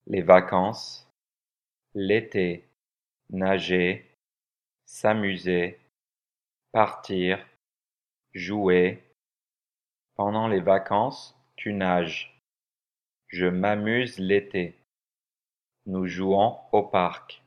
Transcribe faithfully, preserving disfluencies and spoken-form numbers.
les vacances, l'été, nager, s'amuser, partir, jouer. Pendant les vacances, tu nages. Je m'amuse l'été. Nous jouons au parc.